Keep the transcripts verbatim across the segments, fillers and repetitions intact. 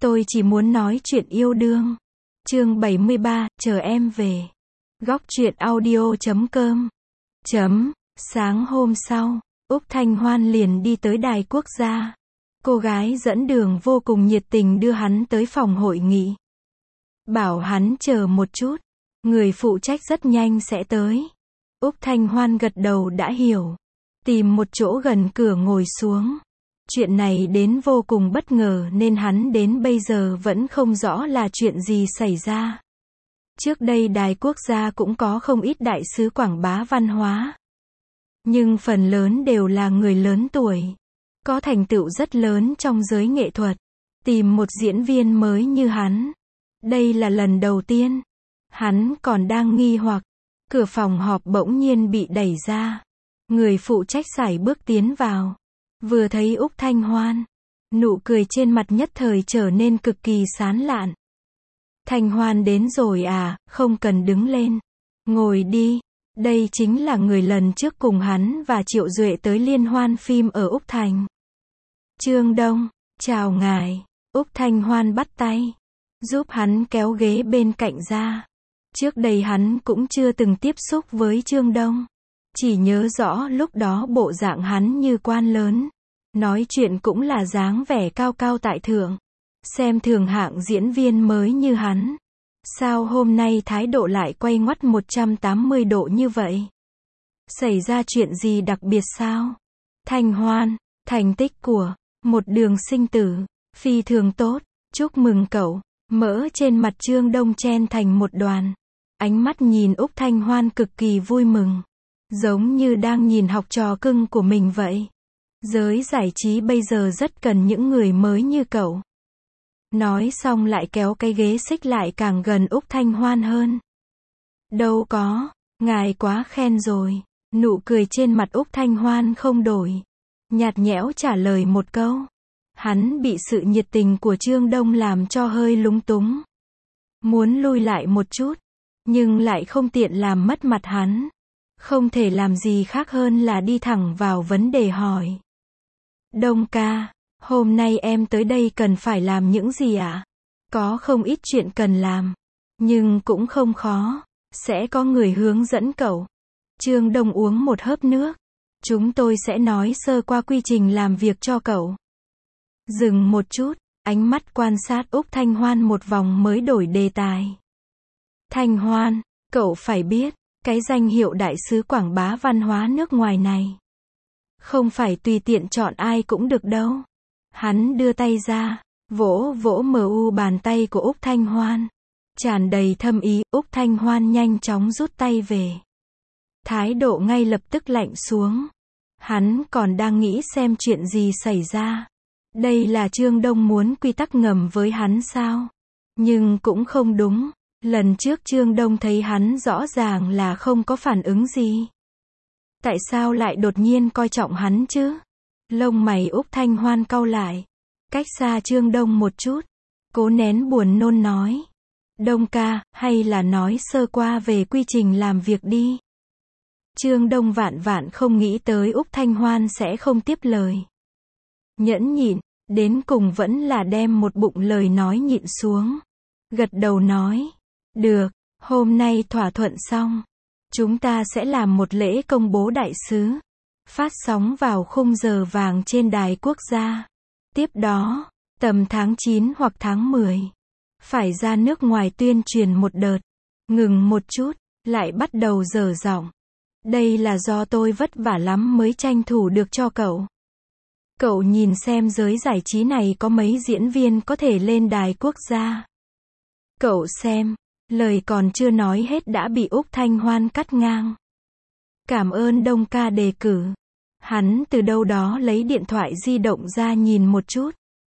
Tôi chỉ muốn nói chuyện yêu đương. Chương bảy mươi ba, chờ em về. Góc truyện audio chấm com. Chấm. Sáng hôm sau, Úc Thanh Hoan liền đi tới đài quốc gia. Cô gái dẫn đường vô cùng nhiệt tình đưa hắn tới phòng hội nghị. Bảo hắn chờ một chút, người phụ trách rất nhanh sẽ tới. Úc Thanh Hoan gật đầu đã hiểu. Tìm một chỗ gần cửa ngồi xuống. Chuyện này đến vô cùng bất ngờ nên hắn đến bây giờ vẫn không rõ là chuyện gì xảy ra. Trước đây đài quốc gia cũng có không ít đại sứ quảng bá văn hóa. Nhưng phần lớn đều là người lớn tuổi. Có thành tựu rất lớn trong giới nghệ thuật. Tìm một diễn viên mới như hắn. Đây là lần đầu tiên. Hắn còn đang nghi hoặc. Cửa phòng họp bỗng nhiên bị đẩy ra. Người phụ trách sải bước tiến vào. Vừa thấy Úc Thanh Hoan, nụ cười trên mặt nhất thời trở nên cực kỳ sán lạn. Thanh Hoan đến rồi à, không cần đứng lên. Ngồi đi. Đây chính là người lần trước cùng hắn và Triệu Duệ tới liên hoan phim ở Úc Thành. Trương Đông, chào ngài. Úc Thanh Hoan bắt tay, giúp hắn kéo ghế bên cạnh ra. Trước đây hắn cũng chưa từng tiếp xúc với Trương Đông. Chỉ nhớ rõ lúc đó bộ dạng hắn như quan lớn. Nói chuyện cũng là dáng vẻ cao cao tại thượng. Xem thường hạng diễn viên mới như hắn. Sao hôm nay thái độ lại quay ngoắt một trăm tám mươi độ như vậy? Xảy ra chuyện gì đặc biệt sao? Thanh Hoan, thành tích của một đường sinh tử, phi thường tốt, chúc mừng cậu. Mỡ trên mặt Trương Đông chen thành một đoàn. Ánh mắt nhìn Úc Thanh Hoan cực kỳ vui mừng. Giống như đang nhìn học trò cưng của mình vậy. Giới giải trí bây giờ rất cần những người mới như cậu. Nói xong lại kéo cái ghế xích lại càng gần Úc Thanh Hoan hơn. Đâu có, ngài quá khen rồi. Nụ cười trên mặt Úc Thanh Hoan không đổi. Nhạt nhẽo trả lời một câu. Hắn bị sự nhiệt tình của Trương Đông làm cho hơi lúng túng. Muốn lui lại một chút, nhưng lại không tiện làm mất mặt hắn. Không thể làm gì khác hơn là đi thẳng vào vấn đề hỏi. Đông ca, hôm nay em tới đây cần phải làm những gì ạ? Có không ít chuyện cần làm, nhưng cũng không khó. Sẽ có người hướng dẫn cậu. Trương Đông uống một hớp nước. Chúng tôi sẽ nói sơ qua quy trình làm việc cho cậu. Dừng một chút, ánh mắt quan sát Úc Thanh Hoan một vòng mới đổi đề tài. Thanh Hoan, cậu phải biết, cái danh hiệu đại sứ quảng bá văn hóa nước ngoài này không phải tùy tiện chọn ai cũng được đâu. Hắn đưa tay ra, vỗ vỗ mờ u bàn tay của Úc Thanh Hoan. Tràn đầy thâm ý, Úc Thanh Hoan nhanh chóng rút tay về. Thái độ ngay lập tức lạnh xuống. Hắn còn đang nghĩ xem chuyện gì xảy ra. Đây là Trương Đông muốn quy tắc ngầm với hắn sao? Nhưng cũng không đúng. Lần trước Trương Đông thấy hắn rõ ràng là không có phản ứng gì. Tại sao lại đột nhiên coi trọng hắn chứ? Lông mày Úc Thanh Hoan cau lại. Cách xa Trương Đông một chút. Cố nén buồn nôn nói. Đông ca, hay là nói sơ qua về quy trình làm việc đi. Trương Đông vạn vạn không nghĩ tới Úc Thanh Hoan sẽ không tiếp lời. Nhẫn nhịn, đến cùng vẫn là đem một bụng lời nói nhịn xuống. Gật đầu nói. Được, hôm nay thỏa thuận xong. Chúng ta sẽ làm một lễ công bố đại sứ. Phát sóng vào khung giờ vàng trên đài quốc gia. Tiếp đó, tầm tháng chín hoặc tháng mười. Phải ra nước ngoài tuyên truyền một đợt. Ngừng một chút, lại bắt đầu dở giọng. Đây là do tôi vất vả lắm mới tranh thủ được cho cậu. Cậu nhìn xem giới giải trí này có mấy diễn viên có thể lên đài quốc gia. Cậu xem. Lời còn chưa nói hết đã bị Úc Thanh Hoan cắt ngang. Cảm ơn Đông ca đề cử. Hắn từ đâu đó lấy điện thoại di động ra nhìn một chút.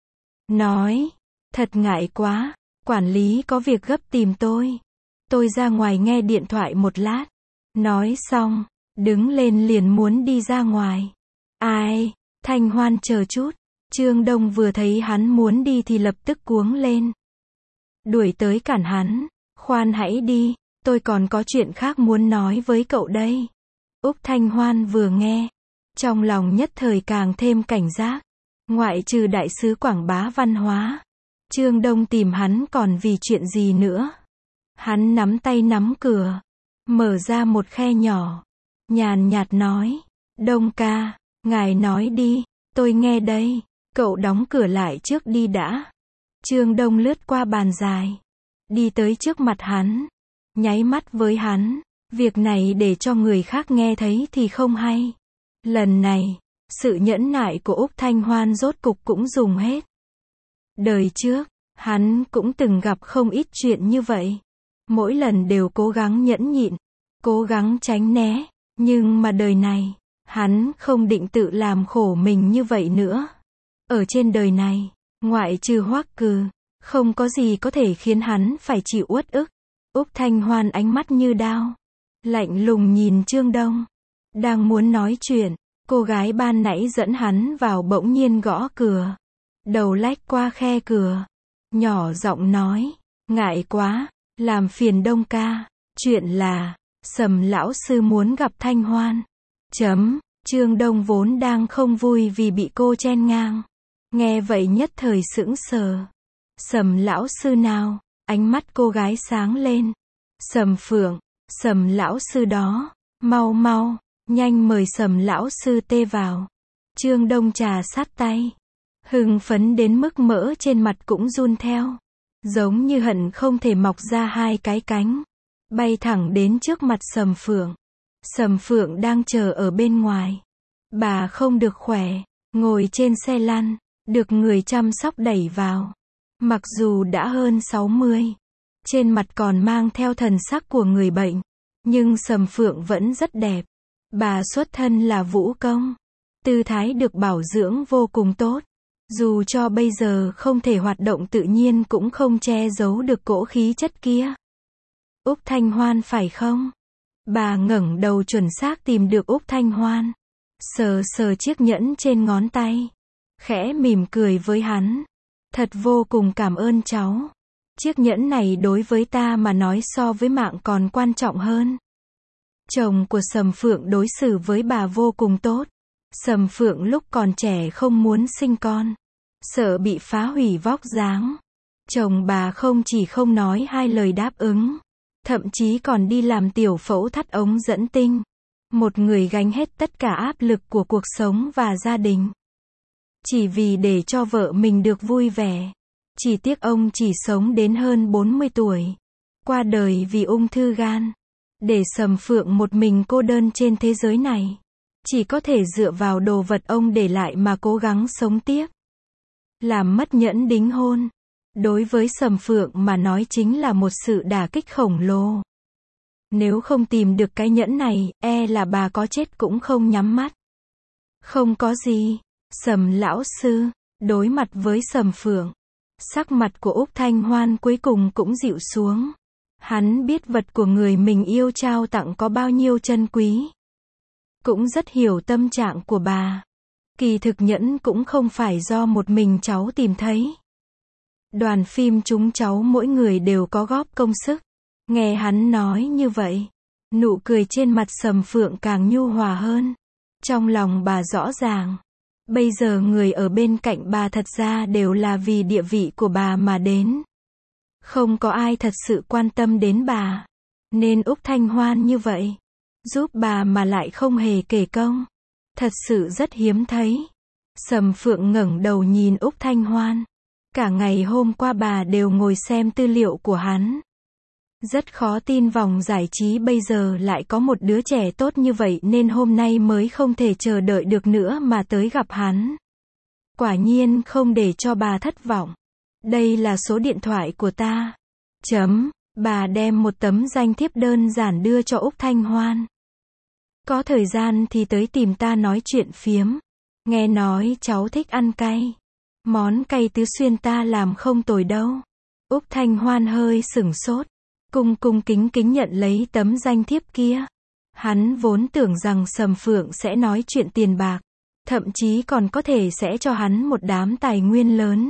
Nói. Thật ngại quá. Quản lý có việc gấp tìm tôi. Tôi ra ngoài nghe điện thoại một lát. Nói xong. Đứng lên liền muốn đi ra ngoài. Ai? Thanh Hoan chờ chút. Trương Đông vừa thấy hắn muốn đi thì lập tức cuống lên. Đuổi tới cản hắn. Khoan hãy đi, tôi còn có chuyện khác muốn nói với cậu đây. Úc Thanh Hoan vừa nghe, trong lòng nhất thời càng thêm cảnh giác. Ngoại trừ đại sứ quảng bá văn hóa, Trương Đông tìm hắn còn vì chuyện gì nữa? Hắn nắm tay nắm cửa, mở ra một khe nhỏ, nhàn nhạt nói, Đông ca, ngài nói đi, tôi nghe đây, cậu đóng cửa lại trước đi đã. Trương Đông lướt qua bàn dài, đi tới trước mặt hắn, nháy mắt với hắn, việc này để cho người khác nghe thấy thì không hay. Lần này, sự nhẫn nại của Úc Thanh Hoan rốt cục cũng dùng hết. Đời trước, hắn cũng từng gặp không ít chuyện như vậy. Mỗi lần đều cố gắng nhẫn nhịn, cố gắng tránh né, nhưng mà đời này, hắn không định tự làm khổ mình như vậy nữa. Ở trên đời này, ngoại trừ Hoắc Cừ, không có gì có thể khiến hắn phải chịu uất ức. Úc Thanh Hoan ánh mắt như đao, lạnh lùng nhìn Trương Đông. Đang muốn nói chuyện, cô gái ban nãy dẫn hắn vào bỗng nhiên gõ cửa. Đầu lách qua khe cửa, nhỏ giọng nói, ngại quá, làm phiền Đông ca, chuyện là, Sầm lão sư muốn gặp Thanh Hoan. Chấm, Trương Đông vốn đang không vui vì bị cô chen ngang. Nghe vậy nhất thời sững sờ. Sầm lão sư nào? Ánh mắt cô gái sáng lên. Sầm Phượng, Sầm lão sư đó, mau mau, nhanh mời Sầm lão sư tê vào. Trương Đông trà sát tay, hưng phấn đến mức mỡ trên mặt cũng run theo, giống như hận không thể mọc ra hai cái cánh, bay thẳng đến trước mặt Sầm Phượng. Sầm Phượng đang chờ ở bên ngoài. Bà không được khỏe, ngồi trên xe lăn, được người chăm sóc đẩy vào. Mặc dù đã hơn sáu mươi, trên mặt còn mang theo thần sắc của người bệnh, nhưng Sầm Phượng vẫn rất đẹp. Bà xuất thân là vũ công, tư thái được bảo dưỡng vô cùng tốt. Dù cho bây giờ không thể hoạt động tự nhiên cũng không che giấu được cỗ khí chất kia. Úc Thanh Hoan phải không? Bà ngẩng đầu chuẩn xác tìm được Úc Thanh Hoan, sờ sờ chiếc nhẫn trên ngón tay, khẽ mỉm cười với hắn. Thật vô cùng cảm ơn cháu. Chiếc nhẫn này đối với ta mà nói so với mạng còn quan trọng hơn. Chồng của Sầm Phượng đối xử với bà vô cùng tốt. Sầm Phượng lúc còn trẻ không muốn sinh con, sợ bị phá hủy vóc dáng. Chồng bà không chỉ không nói hai lời đáp ứng, thậm chí còn đi làm tiểu phẫu thắt ống dẫn tinh. Một người gánh hết tất cả áp lực của cuộc sống và gia đình, chỉ vì để cho vợ mình được vui vẻ. Chỉ tiếc ông chỉ sống đến hơn bốn mươi tuổi, qua đời vì ung thư gan. Để Sầm Phượng một mình cô đơn trên thế giới này, chỉ có thể dựa vào đồ vật ông để lại mà cố gắng sống tiếp. Làm mất nhẫn đính hôn, đối với Sầm Phượng mà nói chính là một sự đả kích khổng lồ. Nếu không tìm được cái nhẫn này, e là bà có chết cũng không nhắm mắt. Không có gì, Sầm lão sư, đối mặt với Sầm Phượng, sắc mặt của Úc Thanh Hoan cuối cùng cũng dịu xuống. Hắn biết vật của người mình yêu trao tặng có bao nhiêu chân quý, cũng rất hiểu tâm trạng của bà. Kỳ thực nhẫn cũng không phải do một mình cháu tìm thấy. Đoàn phim chúng cháu mỗi người đều có góp công sức. Nghe hắn nói như vậy, nụ cười trên mặt Sầm Phượng càng nhu hòa hơn. Trong lòng bà rõ ràng, bây giờ người ở bên cạnh bà thật ra đều là vì địa vị của bà mà đến. Không có ai thật sự quan tâm đến bà. Nên Úc Thanh Hoan như vậy, giúp bà mà lại không hề kể công, thật sự rất hiếm thấy. Sầm Phượng ngẩng đầu nhìn Úc Thanh Hoan. Cả ngày hôm qua bà đều ngồi xem tư liệu của hắn. Rất khó tin vòng giải trí bây giờ lại có một đứa trẻ tốt như vậy, nên hôm nay mới không thể chờ đợi được nữa mà tới gặp hắn. Quả nhiên không để cho bà thất vọng. Đây là số điện thoại của ta. Chấm, bà đem một tấm danh thiếp đơn giản đưa cho Úc Thanh Hoan. Có thời gian thì tới tìm ta nói chuyện phiếm. Nghe nói cháu thích ăn cay. Món cay tứ xuyên ta làm không tồi đâu. Úc Thanh Hoan hơi sửng sốt, cung cung kính kính nhận lấy tấm danh thiếp kia. Hắn vốn tưởng rằng Sầm Phượng sẽ nói chuyện tiền bạc, thậm chí còn có thể sẽ cho hắn một đám tài nguyên lớn.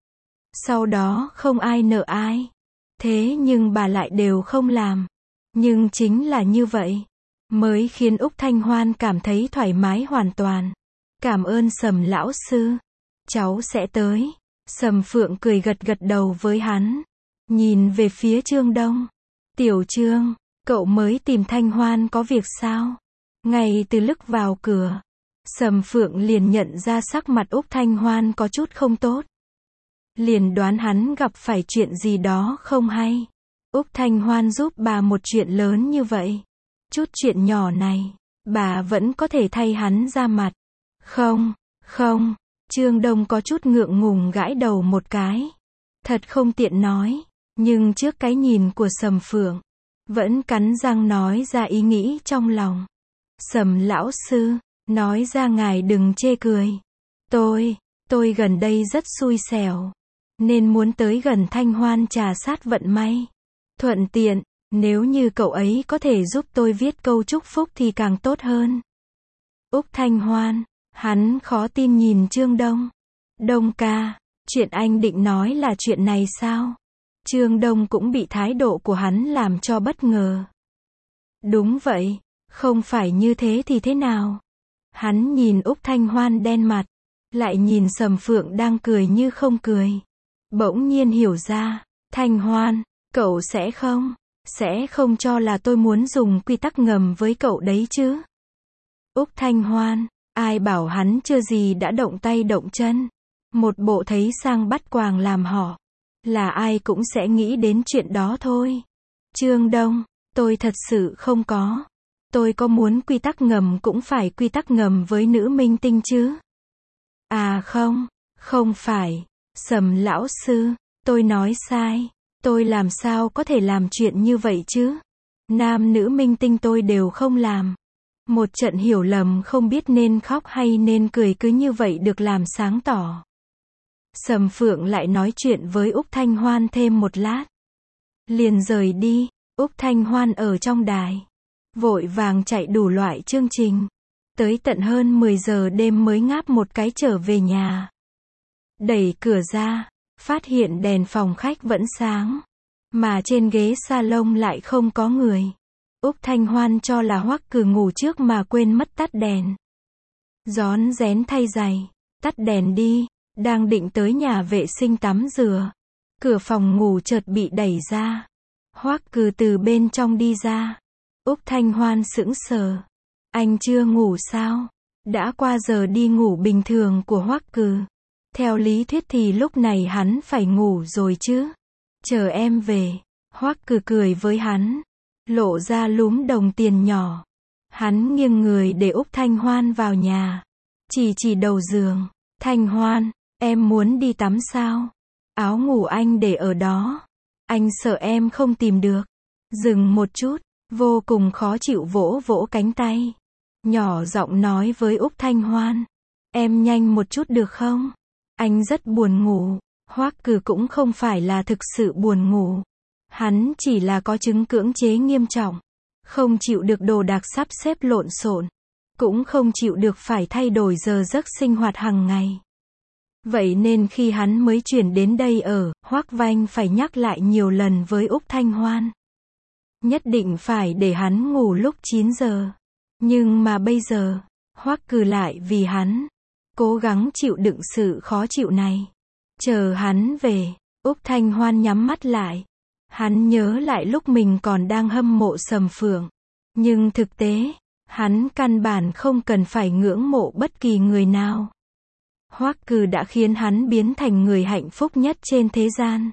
Sau đó không ai nợ ai. Thế nhưng bà lại đều không làm. Nhưng chính là như vậy, mới khiến Úc Thanh Hoan cảm thấy thoải mái hoàn toàn. Cảm ơn Sầm lão sư. Cháu sẽ tới. Sầm Phượng cười gật gật đầu với hắn. Nhìn về phía Trương Đông. Tiểu Trương, cậu mới tìm Thanh Hoan có việc sao? Ngay từ lúc vào cửa, Sầm Phượng liền nhận ra sắc mặt Úc Thanh Hoan có chút không tốt. Liền đoán hắn gặp phải chuyện gì đó không hay. Úc Thanh Hoan giúp bà một chuyện lớn như vậy. Chút chuyện nhỏ này, bà vẫn có thể thay hắn ra mặt. Không, không, Trương Đông có chút ngượng ngùng gãi đầu một cái. Thật không tiện nói, nhưng trước cái nhìn của Sầm Phượng, vẫn cắn răng nói ra ý nghĩ trong lòng. Sầm lão sư, nói ra ngài đừng chê cười. Tôi, tôi gần đây rất xui xẻo, nên muốn tới gần Thanh Hoan trà sát vận may. Thuận tiện, nếu như cậu ấy có thể giúp tôi viết câu chúc phúc thì càng tốt hơn. Úc Thanh Hoan, hắn khó tin nhìn Trương Đông. Đông ca, chuyện anh định nói là chuyện này sao? Trương Đông cũng bị thái độ của hắn làm cho bất ngờ. Đúng vậy, không phải như thế thì thế nào? Hắn nhìn Úc Thanh Hoan đen mặt, lại nhìn Sầm Phượng đang cười như không cười. Bỗng nhiên hiểu ra, Thanh Hoan, cậu sẽ không, sẽ không cho là tôi muốn dùng quy tắc ngầm với cậu đấy chứ? Úc Thanh Hoan, ai bảo hắn chưa gì đã động tay động chân. Một bộ thấy sang bắt quàng làm họ. Là ai cũng sẽ nghĩ đến chuyện đó thôi. Trương Đông, tôi thật sự không có. Tôi có muốn quy tắc ngầm cũng phải quy tắc ngầm với nữ minh tinh chứ. À không, không phải. Sầm lão sư, tôi nói sai. Tôi làm sao có thể làm chuyện như vậy chứ? Nam nữ minh tinh tôi đều không làm. Một trận hiểu lầm không biết nên khóc hay nên cười cứ như vậy được làm sáng tỏ. Sầm Phượng lại nói chuyện với Úc Thanh Hoan thêm một lát. Liền rời đi. Úc Thanh Hoan ở trong đài, vội vàng chạy đủ loại chương trình. Tới tận hơn mười giờ đêm mới ngáp một cái trở về nhà. Đẩy cửa ra, phát hiện đèn phòng khách vẫn sáng, mà trên ghế salon lại không có người. Úc Thanh Hoan cho là Hoắc Cừ ngủ trước mà quên mất tắt đèn. Rón rén thay giày, tắt đèn đi, đang định tới nhà vệ sinh tắm rửa. Cửa phòng ngủ chợt bị đẩy ra. Hoắc Cừ từ bên trong đi ra. Úc Thanh Hoan sững sờ. Anh chưa ngủ sao? Đã qua giờ đi ngủ bình thường của Hoắc Cừ. Theo lý thuyết thì lúc này hắn phải ngủ rồi chứ. Chờ em về. Hoắc Cừ cười với hắn, lộ ra lúm đồng tiền nhỏ. Hắn nghiêng người để Úc Thanh Hoan vào nhà. Chỉ chỉ đầu giường. Thanh Hoan, em muốn đi tắm sao? Áo ngủ anh để ở đó. Anh sợ em không tìm được. Dừng một chút, vô cùng khó chịu vỗ vỗ cánh tay. Nhỏ giọng nói với Úc Thanh Hoan. Em nhanh một chút được không? Anh rất buồn ngủ. Hoắc Cừ cũng không phải là thực sự buồn ngủ. Hắn chỉ là có chứng cưỡng chế nghiêm trọng. Không chịu được đồ đạc sắp xếp lộn xộn. Cũng không chịu được phải thay đổi giờ giấc sinh hoạt hàng ngày. Vậy nên khi hắn mới chuyển đến đây ở, Hoắc Vanh phải nhắc lại nhiều lần với Úc Thanh Hoan. Nhất định phải để hắn ngủ lúc chín giờ. Nhưng mà bây giờ, Hoắc Cừ lại vì hắn, cố gắng chịu đựng sự khó chịu này. Chờ hắn về, Úc Thanh Hoan nhắm mắt lại. Hắn nhớ lại lúc mình còn đang hâm mộ Sầm Phượng. Nhưng thực tế, hắn căn bản không cần phải ngưỡng mộ bất kỳ người nào. Hoắc Cừ đã khiến hắn biến thành người hạnh phúc nhất trên thế gian.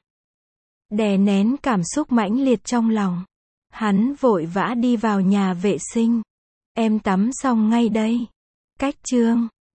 Đè nén cảm xúc mãnh liệt trong lòng, hắn vội vã đi vào nhà vệ sinh. Em tắm xong ngay đây. Cách chương